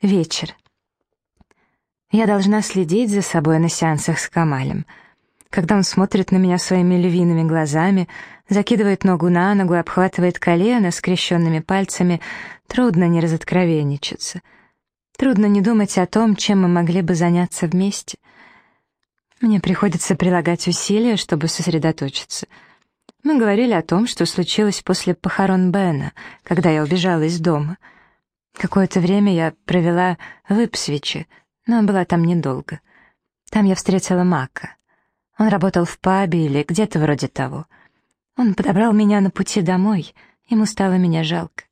Вечер. Я должна следить за собой на сеансах с Камалем. Когда он смотрит на меня своими львиными глазами, закидывает ногу на ногу, обхватывает колено скрещенными пальцами, трудно не разоткровенничаться. Трудно не думать о том, чем мы могли бы заняться вместе. Мне приходится прилагать усилия, чтобы сосредоточиться. Мы говорили о том, что случилось после похорон Бена, когда я убежала из дома. Какое-то время я провела в Ипсвиче, но была там недолго. Там я встретила Мака. Он работал в пабе или где-то вроде того. Он подобрал меня на пути домой, ему стало меня жалко.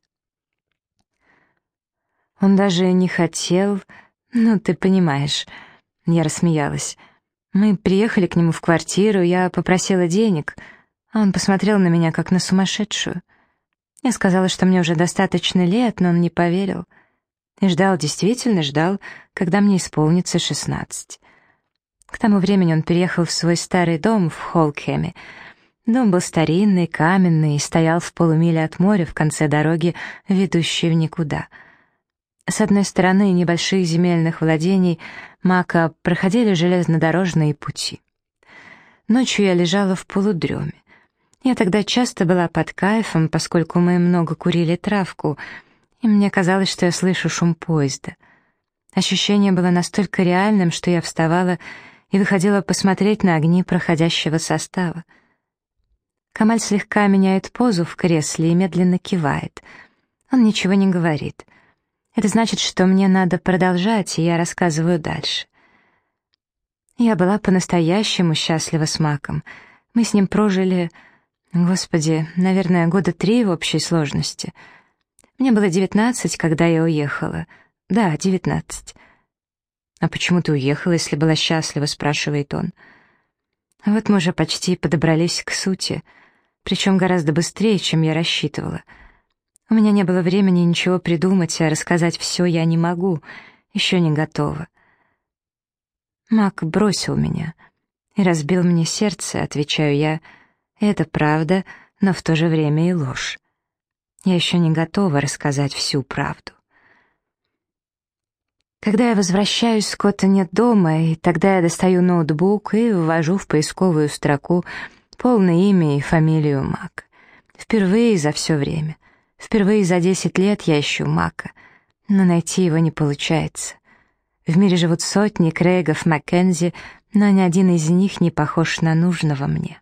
Он даже не хотел, ну, ты понимаешь. Я рассмеялась. Мы приехали к нему в квартиру, я попросила денег, а он посмотрел на меня как на сумасшедшую. Я сказала, что мне уже достаточно лет, но он не поверил. И ждал, действительно ждал, когда мне исполнится 16. К тому времени он переехал в свой старый дом в Холкхеме. Дом был старинный, каменный и стоял в полумиле от моря в конце дороги, ведущей в никуда. С одной стороны небольших земельных владений Мака проходили железнодорожные пути. Ночью я лежала в полудреме. Я тогда часто была под кайфом, поскольку мы много курили травку, и мне казалось, что я слышу шум поезда. Ощущение было настолько реальным, что я вставала и выходила посмотреть на огни проходящего состава. Камаль слегка меняет позу в кресле и медленно кивает. Он ничего не говорит. Это значит, что мне надо продолжать, и я рассказываю дальше. Я была по-настоящему счастлива с Маком. Мы с ним прожили, Господи, наверное, 3 года в общей сложности. Мне было 19, когда я уехала. Да, 19. «А почему ты уехала, если была счастлива?» — спрашивает он. Вот мы уже почти подобрались к сути, причем гораздо быстрее, чем я рассчитывала. У меня не было времени ничего придумать, а рассказать все я не могу, еще не готова. Мак бросил меня и разбил мне сердце, отвечаю я. Это правда, но в то же время и ложь. Я еще не готова рассказать всю правду. Когда я возвращаюсь, Скотта нет дома, и тогда я достаю ноутбук и ввожу в поисковую строку полное имя и фамилию Мак. Впервые за все время. Впервые за 10 лет я ищу Мака, но найти его не получается. В мире живут сотни Крейгов Маккензи, но ни один из них не похож на нужного мне.